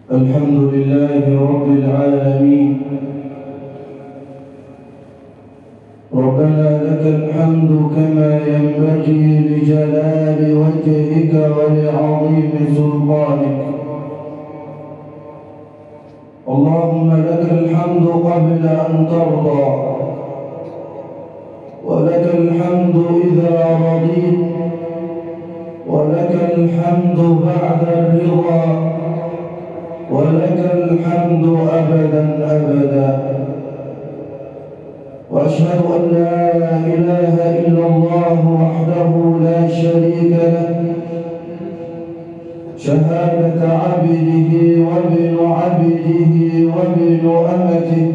الحمد لله رب العالمين. ربنا لك الحمد كما ينبغي لجلال وجهك ولعظيم سلطانك. اللهم لك الحمد قبل أن ترضى، ولك الحمد إذا رضيت، ولك الحمد بعد الرضا، ولك الحمد أبدا أبدا. وأشهد أن لا إله إلا الله وحده لا شريك له، شهادة عبده وابن عبده وابن أمته،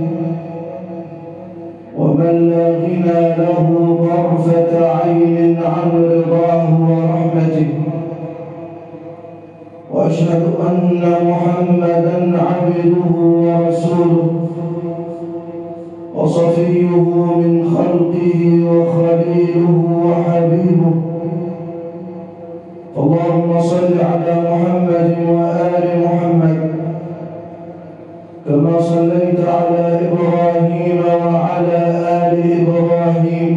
ومن لا غنى له طرفة عين عن رضاه ورحمته. وأشهد أن محمدًا عبده ورسوله وصفيه من خلقه وخليله وحبيبه. اللهم صل على محمد وآل محمد كما صليت على إبراهيم وعلى آل إبراهيم،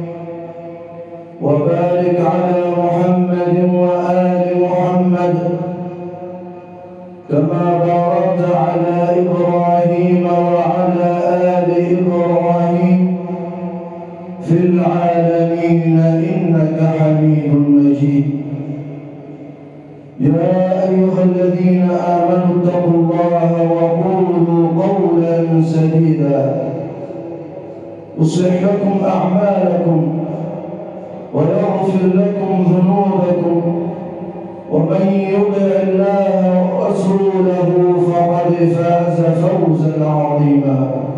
وبارك على محمد وآل محمد كما باركت على إبراهيم وعلى آل إبراهيم في العالمين إنك حميد مجيد. يا أيها الذين آمنوا اتقوا الله وقولوا قولا سديدا يصلح لكم أعمالكم ويغفر لكم ذنوبكم، ومن يطع الله ورسوله فقد فاز فوزا عظيما.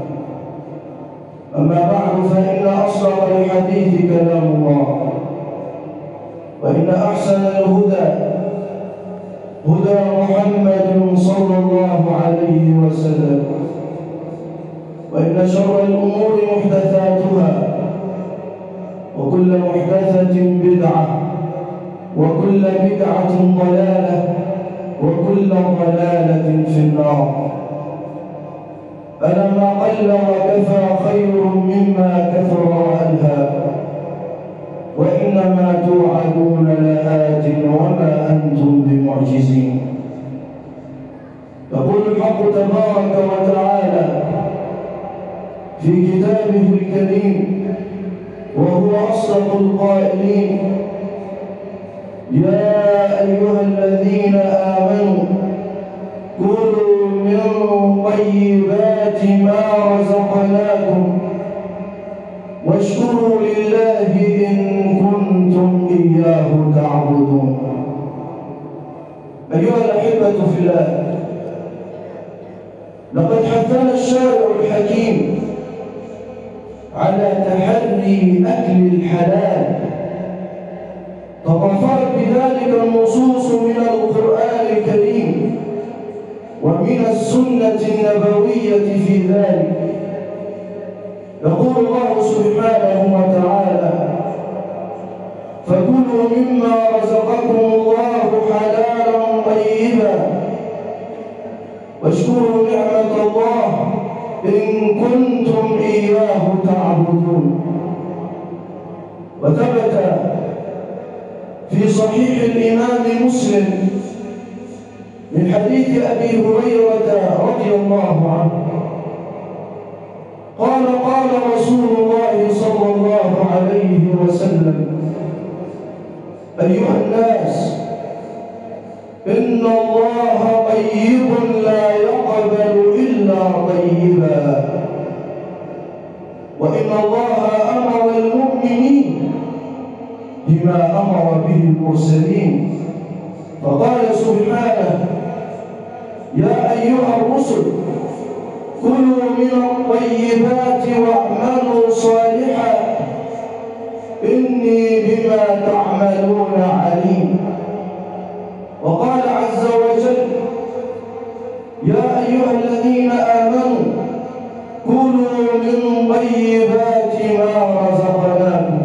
أما بعد، فإن أصدق الحديث كلام الله، وإن أحسن الهدى هدى محمد صلى الله عليه وسلم، وإن شر الأمور محدثاتها، وكل محدثة بدعة، وكل بدعة ضلالة، وكل ضلالة في النار. ألا ما قل وكفى خير مما كثر وألهى، وإنما توعدون لآت وما أنتم بمعجزين. يقول الحق تبارك وتعالى في كتابه الكريم وهو أصدق القائلين: يا أيها الذين آمنوا كلوا من طيبات ما رزقناكم واشكروا لله إن كنتم إياه تعبدون. أيها الأحبة في الله، لقد حثنا الشارع الحكيم على تحري أكل الحلال، تضافرت بذلك النصوص من القرآن الكريم ومن السنة النبوية في ذلك. يقول الله سبحانه وتعالى: فكلوا مما رزقكم الله حلالا طيبا واشكروا نعمة الله إن كنتم إياه تعبدون. وثبت في صحيح الإمام مسلم من حديث أبي هريرة رضي الله عنه قال: قال رسول الله صلى الله عليه وسلم: أيها الناس، إن الله طيب لا يقبل إلا طيبا، وإن الله أمر المؤمنين بما أمر به المرسلين، فقال سبحانه: يا أيها الرسل كلوا من الطيبات واعملوا صالحا إني بما تعملون عليم. وقال عز وجل: يا أيها الذين آمنوا كلوا من طيبات ما رزقناكم.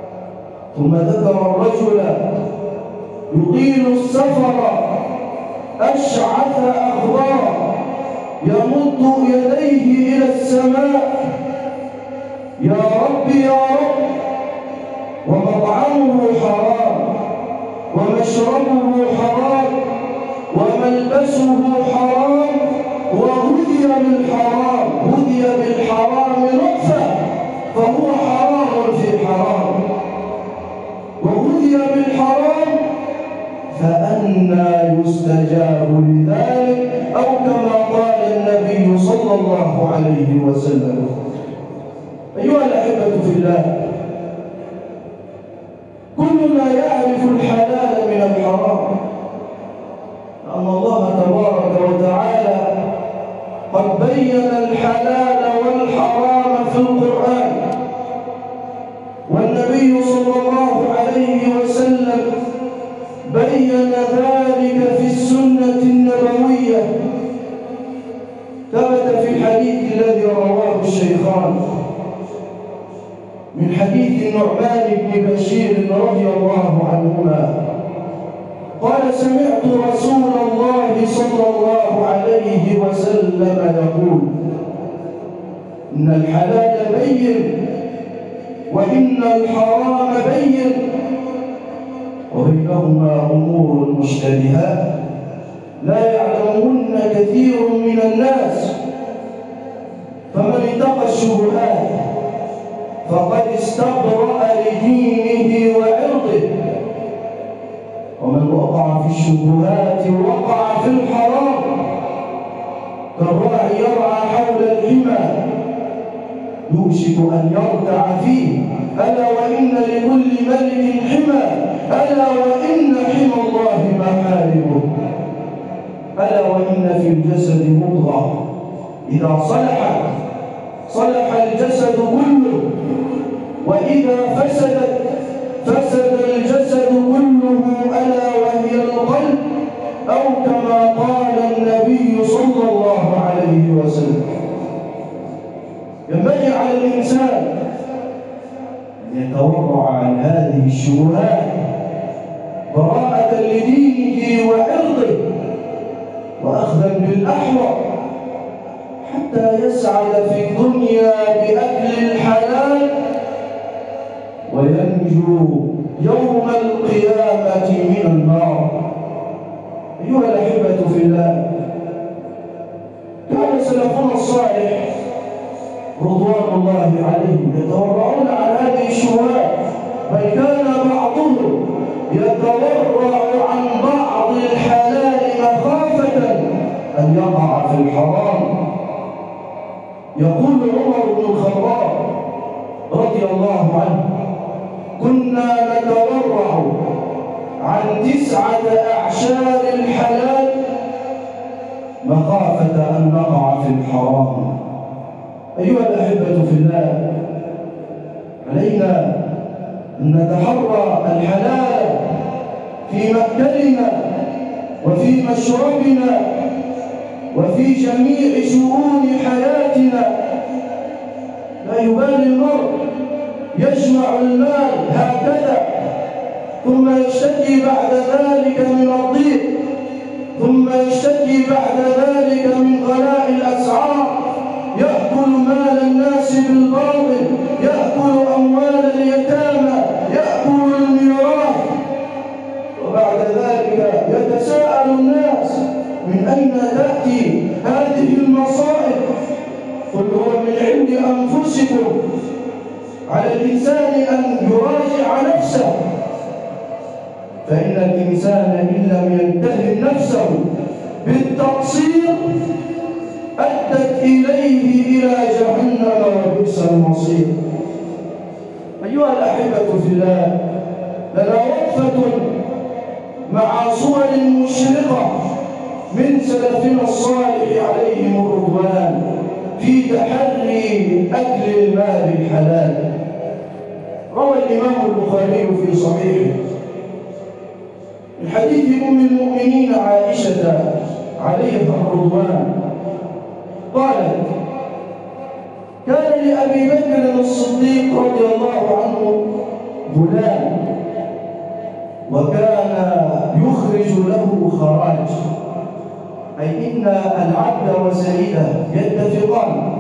ثم ذكر الرجل يطيل السفر أشعث أغبار يمد يديه إلى السماء: يا رب يا رب، ومطعمه حرام ومشربه حرام وملبسه حرام وغذي بالحرام، غذي بالحرام نطفة فهو حرام في حرام، وغذي بالحرام فأنى يستجاب لذلك، أو كما قال النبي صلى الله عليه وسلم. أيها الأحبة في الله، كلنا يعرف الحلال من الحرام، لأن الله تبارك وتعالى قد بين الحلال والحرام في القرآن، والنبي صلى الله عليه وسلم بين ذلك في السنة النبوية. ثبت في الحديث الذي رواه الشيخان من حديث النعمان بن بشير رضي الله عنهما قال: سمعت رسول الله صلى الله عليه وسلم يقول: إن الحلال بين وإن الحرام بين وبينهما أمور مشتبهات لا يعلمهن كثير من الناس، فمن اتقى الشبهات فقد استبرأ لدينه وعرضه، ومن وقع في الشبهات وقع في الحرام، كالراعي يرعى حول الحمى يوشك أن يرتع فيه، ألا وإن لكل ملك حمى، ألا وإن حمى الله محارمه، ألا وإن في الجسد مضغة إذا صلحت صلح الجسد كله، وإذا فسدت فسد الجسد كله، ألا وهي القلب، أو كما قال النبي صلى الله عليه وسلم. ينبغي على الإنسان أن يتورع عن هذه الشبهات براءة لدينه وعرضه وأخذا بالأحوط، حتى يسعد في الدنيا بأكل الحلال وينجو يوم القيامة من النار. أيها الأحبة في الله، كان سلفنا الصالح رضوان الله عليهم يتورعون عن هذه الشبهات، بل كان بعضهم يتورع عن بعض الحلال مخافة أن يقع في الحرام. يقول عمر بن الخطاب رضي الله عنه: كنا نتورع عن 9 أعشار الحلال مخافة أن نقع في الحرام. أيها الأحبة في الله، علينا أن نتحرى الحلال في مأكلنا وفي مشربنا وفي جميع شؤون حياتنا. لا يبالي المرء يجمع المال هكذا ثم يشتكي بعد ذلك من الضيق، ثم يشتكي بعد ذلك من غلاء الأسعار، يأكل مال الناس بالباطل، يأكل أموال اليتامى، يأكل الميراث، وبعد ذلك يتساءل الناس: من أين تأتي هذه المصائب؟ قل هو من عند أنفسكم. على الإنسان أن يراجع نفسه، فإن الإنسان إن لم ينتهي نفسه بالتقصير أدت إليه إلى جهنم وبئس المصير. أيها الأحبة في الله، لنا وقفة مع صور مشرقة من سلفنا الصالح عليهم الرضوان في تحري أكل المال الحلال. روى الإمام البخاري في صحيحه من حديث أم المؤمنين عائشة عليها الرضوان قالت: كان لأبي بكر الصديق رضي الله عنه غلام، وكان يخرج له خراج، أي إن العبد وسيده يتفقان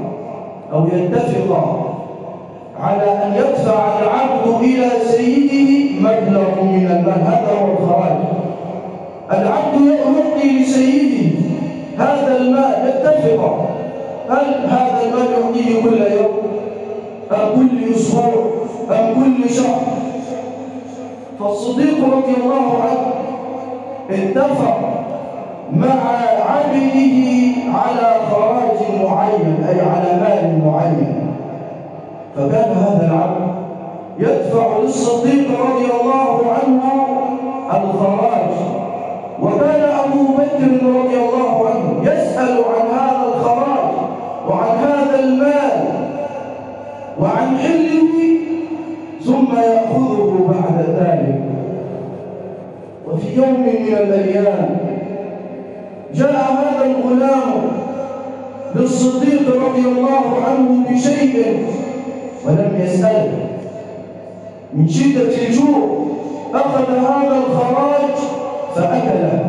على أن يدفع العبد إلى سيده مبلغ من المال. هذا هو الخراج. العبد يعطي لسيده هذا المال، يتفق هل هذا المال يعطيه كل يوم أم كل أسبوع أم كل شهر. فالصديق رضي الله عنه اتفق مع عبده على خراج معين، أي على مال معين. فكان هذا العبد يدفع للصديق رضي الله عنه الخراج، وكان أبو بكر رضي الله عنه يسأل عن هذا الخراج وعن هذا المال وعن حله، ثم يأخذه بعد ذلك. وفي يوم من الأيام جاء هذا الغلام للصديق رضي الله عنه بشيء ولم يسأله. من شدة الجوع أخذ هذا الخراج فأكله.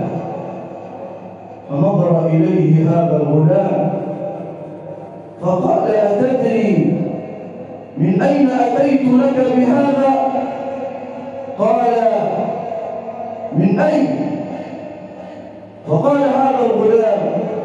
فنظر إليه هذا الغلام فقال: أتدري من أين أتيت لك بهذا؟ قال: من أين؟ فقال هذا الغلام: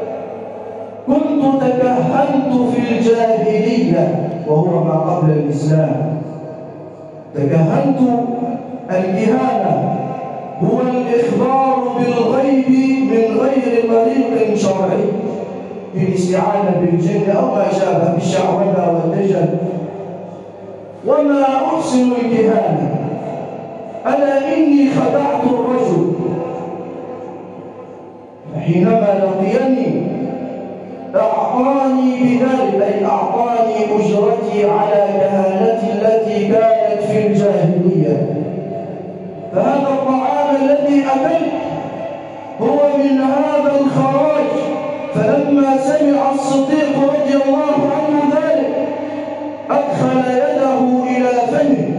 كنت تكهنت في الجاهلية، وهو ما قبل الإسلام. تكهنت، الكهانة هو الإخبار بالغيب من غير طريق شرعي، بالاستعانة بالجن أو ما شابه بالشعوذة والدجل. وما أحسن الكهانة، ألا إني خدعت الرجل، فحينما لقيني أعطاني بذلك، أي أعطاني أجرتي على كهانتي التي كانت في الجاهلية. فهذا الطعام الذي أكلت هو من هذا الخراج. فلما سمع الصديق رضي الله عنه ذلك أدخل يده إلى فمه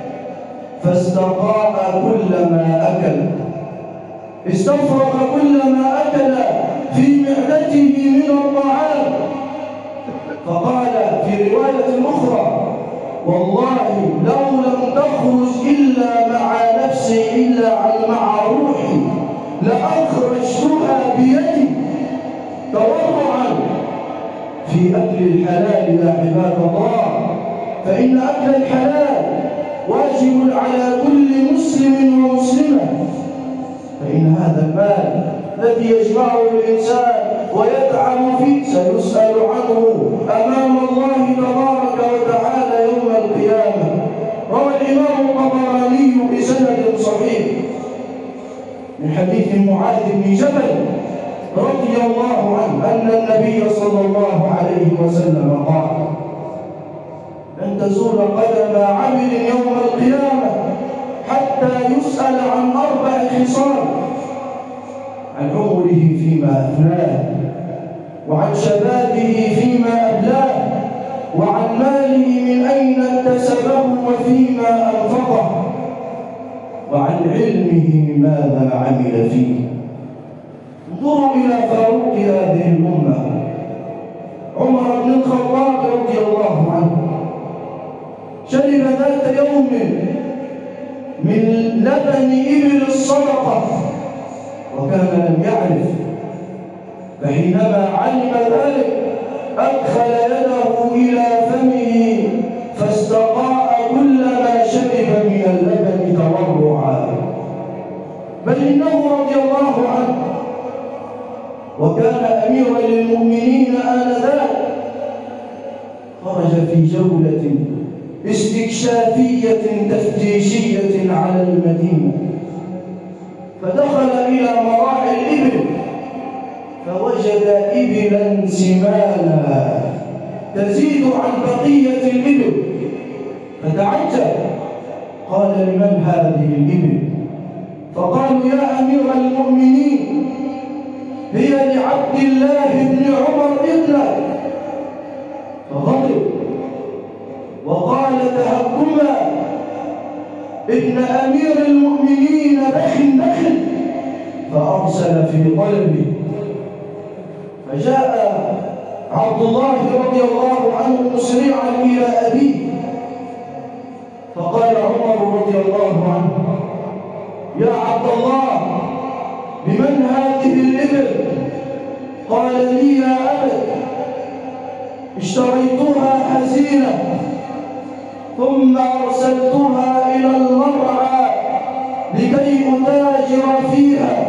فاستقاء كل ما أكل، استفرغ كل ما أكل في معدته من الطعام. فقال في رواية أخرى: والله لو لم تخرج إلا مع نفسي إلا مع روحي لأخرجتها بيدي تورعا في أكل الحلال. يا عباد الله، فإن أكل الحلال واجب على كل مسلم ومسلمة. فإن هذا المال الذي يجمعه الإنسان ويتعب فيه سيسأل عنه أمام الله تبارك وتعالى يوم القيامة. روى الإمام الطبراني بسند صحيح من حديث معاذ بن جبل رضي الله عنه أن النبي صلى الله عليه وسلم قال: لن تزول قدم عبد يوم القيامة حتى يسأل عن 4 خصال: عن عمره فيما أفناه، وعن شبابه فيما أبلاه، وعن ماله من أين اكتسبه وفيما أنفقه، وعن علمه ماذا عمل فيه. انظروا إلى فاروق هذه الأمة عمر بن الخطاب رضي الله عنه، شرب ذات يوم من لبن إبل الصدقة وكان لم يعرف، فحينما علم ذلك أدخل يده إلى فمه فاستقاء كل ما شرب من اللبن تورعا. بل إنه رضي الله عنه وكان أميرا للمؤمنين آنذاك خرج في جولة استكشافية تفتيشية على المدينة، فدخل إلى مراعي الإبل فوجد إبلا سمانا تزيد عن بقية الإبل، فتعجب. قال: لمن هذه الإبل؟ فقالوا: يا أمير المؤمنين هي لعبد الله بن عمر ابنك. فغضب وقال: تهكما ابن أمير المؤمنين بخ. فأرسل في قلبه فجاء عبد الله رضي الله عنه مسرعا إلى أبيه، فقال عمر رضي الله عنه: يا عبد الله، بمن هذه الإبل؟ قال: لي يا أبت، اشتريتها حزينة ثم أرسلتها إلى المرعى لكي أتاجر فيها.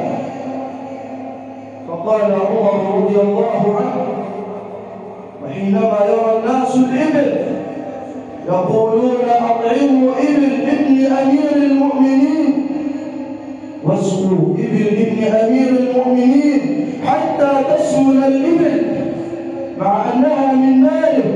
فقال عمر رضي الله عنه: وحينما يرى الناس الإبل يقولون: أطعموا إبل ابن أمير المؤمنين واسقوا إبل ابن أمير المؤمنين حتى تسمن الإبل، مع أنها من ماله،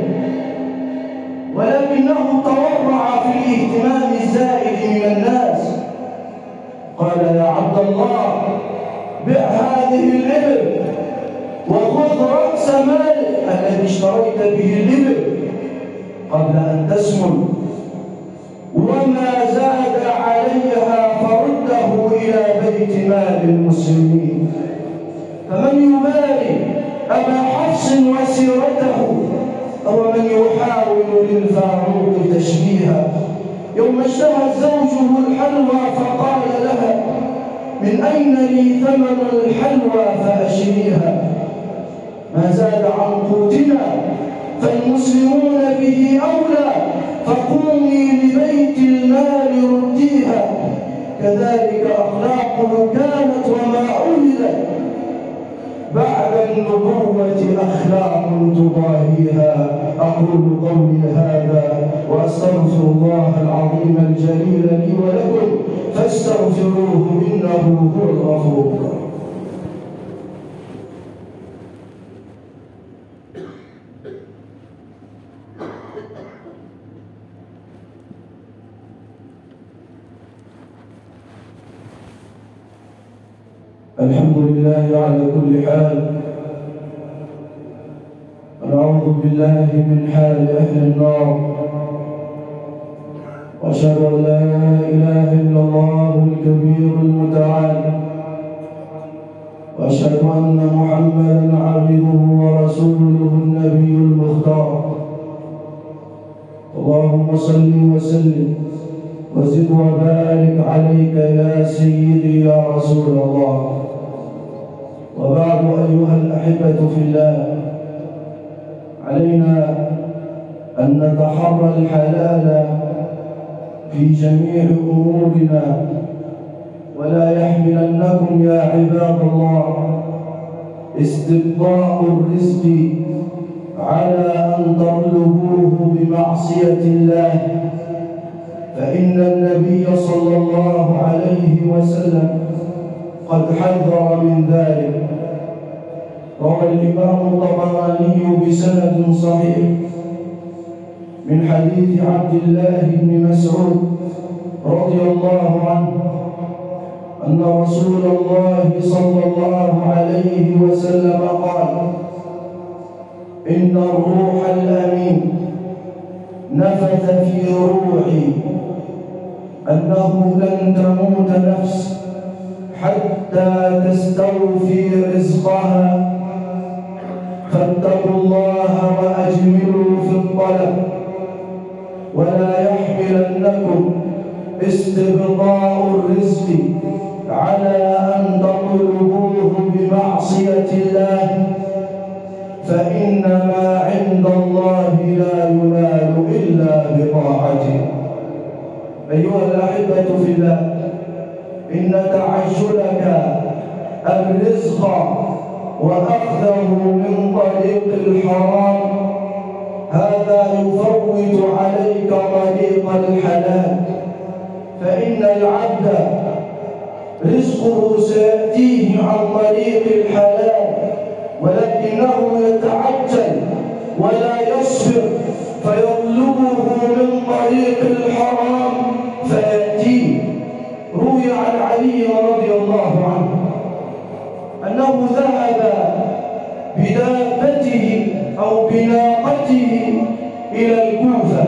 ولكنه تورع في الاهتمام الزائد من الناس. قال: يا عبد الله، بع هذه الإبل وخذ رأس مالك الذي اشتريت به الإبل قبل أن تسمن، وما زاد عليها فرده إلى بيت مال المسلمين. فمن يباري أبا حفص وسيرته أو من يحاول للفاروق تشبيها؟ يوم اشتهت زوجه الحلوى فقال لها: من أين لي ثمن الحلوى فأشريها؟ ما زاد عن قوتنا فالمسلمون به أولى، فقومي لبيت المال رديها. كذلك أخلاقه كانت وما عهدت، بعد النبوة أخلاق تضاهيها. أقول قولي هذا وأستغفر الله العظيم الجليل لي ولكم فاستغفروه إنه هو الغفور الرحيم. الحمد لله على كل حال، ونعوذ بالله من حال أهل النار، وأشهد أن لا إله إلا الله الكبير المتعال، وأشهد أن محمدًا عبده ورسوله النبي المختار. اللهم صل وسلم وزد وبارك عليك يا سيدي يا رسول الله. وبعد، أيها الأحبة في الله، علينا أن نتحرى الحلال في جميع أمورنا، ولا يحملنكم يا عباد الله استبطاء الرزق على أن تطلبوه بمعصية الله، فإن النبي صلى الله عليه وسلم قد حذر من ذلك. روى الإمام الطبراني بسند صحيح من حديث عبد الله بن مسعود رضي الله عنه أن رسول الله صلى الله عليه وسلم قال: إن الروح الأمين نفث في روحي أنه لن تموت نفس حتى تستوفي رزقها، فاتقوا الله وأجملوا في الطلب، ولا يحملنكم استبطاء الرزق على أن تطلبوه بمعصية الله، فإن ما عند الله لا ينال إلا بطاعته. أيها الأحبة في الله، إن تعجلك الرزق وأخذه من طريق الحرام هذا يفوت عليك طريق الحلال، فإن العبد رزقه سيأتيه عن طريق الحلال، ولكنه يتعجل ولا يصبر فيطلبه من طريق الحرام فيأتيه. روي عن علي رضي الله عنه أنه ذهب بدابته أو بناقته إلى الكوفة،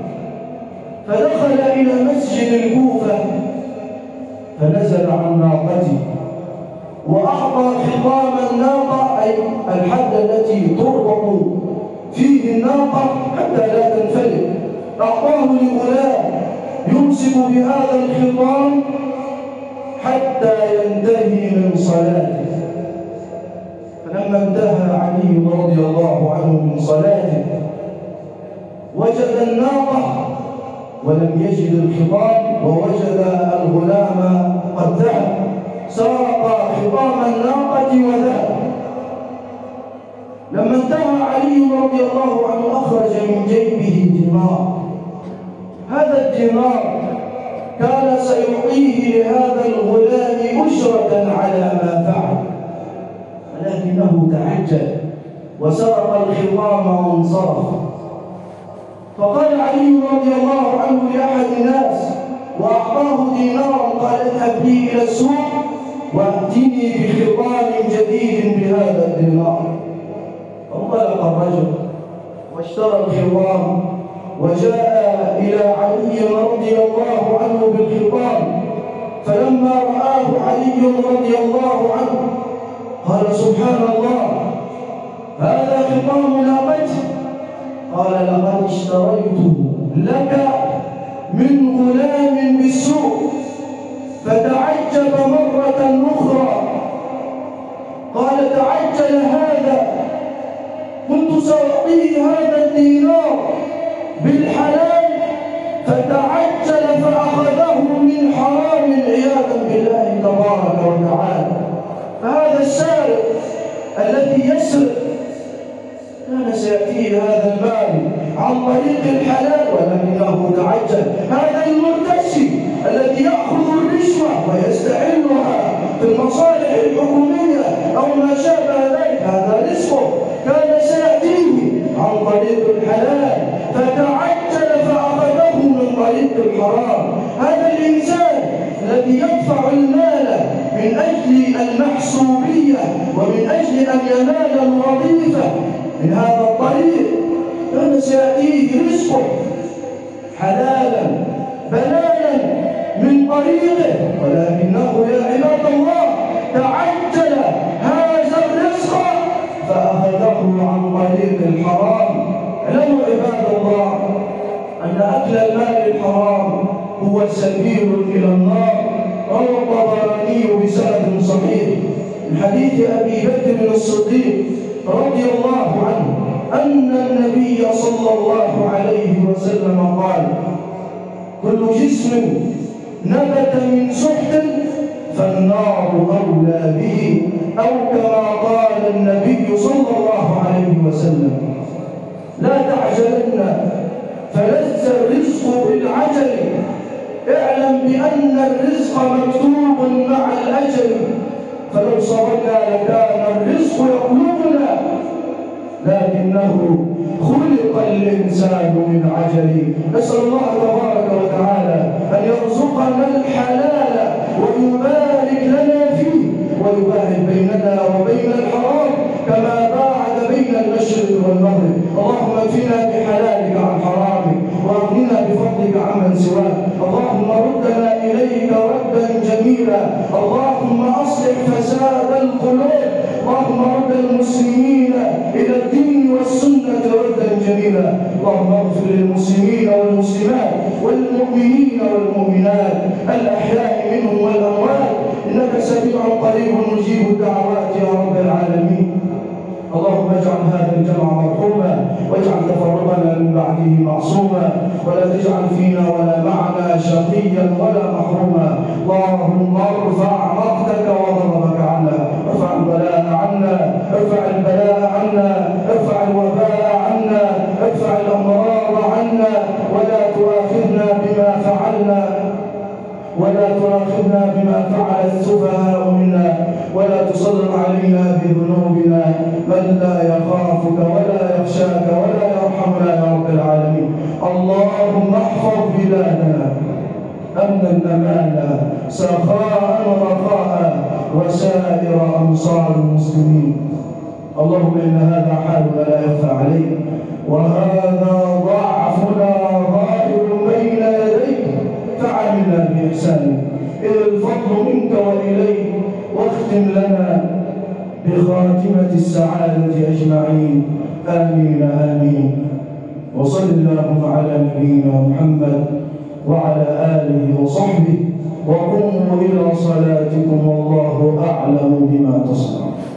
فدخل إلى مسجد الكوفة فنزل عن ناقته وأعطى خطام الناقة أي الحد التي تربط فيه الناقة حتى لا تنفلت، أعطاه لغلام يمسك بهذا الخطام حتى ينتهي من صلاته. فلما انتهى علي رضي الله عنه من صلاته وجد الناقة ولم يجد الخطام، ووجد الغلام قد ذهب، سرق خطام الناقة وذهب. لما انتهى علي رضي الله عنه أخرج من جيبه دينار. هذا الدينار كان سيعطيه لهذا الغلام أجرة على ما فعل، ولكنه تعجل وسرق الخطام وانصرف. فقال علي رضي الله عنه لأحد الناس وأعطاه دينارا، قال اذهب بي إلى السوق وأتني بخطام جديد بهذا الدينار. فانطلق الرجل واشترى الخطام وجاء إلى علي رضي الله عنه بالخطام. فلما رآه علي رضي الله عنه قال سبحان الله، هذا خطام ناقتي. قال لقد اشتريته لك من غلام بالسوق. فتعجب مرة أخرى قال تعجل هذا، كنت سأعطيه هذا الدينار بالحلال فتعجل فأخذه من حرام عياذا بالله تبارك وتعالى. فهذا السارق الذي يسرق كان سيأتيه هذا المال عن طريق الحلال ولكنه تعجل. هذا المرتشي الذي يأخذ الرشوة ويستعملها في المصالح الحكومية أو ما شابه ذلك، هذا رزقه كان سيأتيه عن طريق الحلال فتعجل فأخذه من طريق الحرام. هذا الإنسان الذي يدفع المال من أجل المحسوبية ومن أجل أن ينال الوظيفة من هذا الطريق كان سيأتيه رزقه حلالا بلالا من طريقه، ولكنه يا عباد الله تعجل هذا الرزق فأخذه عن طريق الحرام. اعلموا عباد الله أن أكل المال الحرام هو سبيل إلى النار. روى الطبراني بسند صحيح من حديث أبي بكر الصديق رضي الله عنه أن النبي صلى الله عليه وسلم قال: كل جسم نبت من سحت فالنار أولى به، أو كما قال النبي صلى الله عليه وسلم: لا تعجلن فلذ الرزق بالعجل، اعلم بأن الرزق مكتوب مع الأجل، فلو صبرنا لكان الرزق يطلبنا، لكنه خلق الإنسان من عجل. نسأل الله تبارك وتعالى أن يرزقنا الحلال ويبارك لنا فيه ويباعد بيننا وبين الحرام كما باعد بين المشرق والمغرب. اللهم اكفنا بحلالك عن حرامك واغننا بفضلك عمن سواك. اللهم ردنا إليك ردا جميلا. اللهم أصلح فساد القلوب. اللهم رد المسلمين إلى الدين والسنة ردا جميلا. اللهم اغفر للمسلمين والمسلمات والمؤمنين والمؤمنات الأحياء منهم والأموات، إنك سميع قريب مجيب الدعوات يا رب العالمين. اللهم اجعل هذا الجمع مرحوما واجعل تفرقنا من بعده معصوما، ولا تجعل فينا ولا معنا شقيا ولا محروما. اللهم ارفع مقتك وغضبك عنا، ارفع البلاء عنا، ارفع البلاء عنا، ارفع الوباء عنا، ارفع الامراض عنا، ولا تؤاخذنا بما فعل السفهاء منا، ولا تسلط علينا بذنوبنا من لا يخافك ولا يخشاك ولا يرحمنا يا رب العالمين. اللهم احفظ بلادنا امنا امانا سخاء رخاء وسائر امصار المسلمين. اللهم ان هذا حالنا لا يخفى عليك، وهذا ضعفنا ظاهر بين يديك، فعاملنا بإحسانك، إذ الفضل منك وإليك، واختم لنا بخاتمة السعادة أجمعين، آمين آمين. وصل اللهم على نبينا محمد وعلى آله وصحبه، وقوموا إلى صلاتكم والله أعلم بما تصنعون.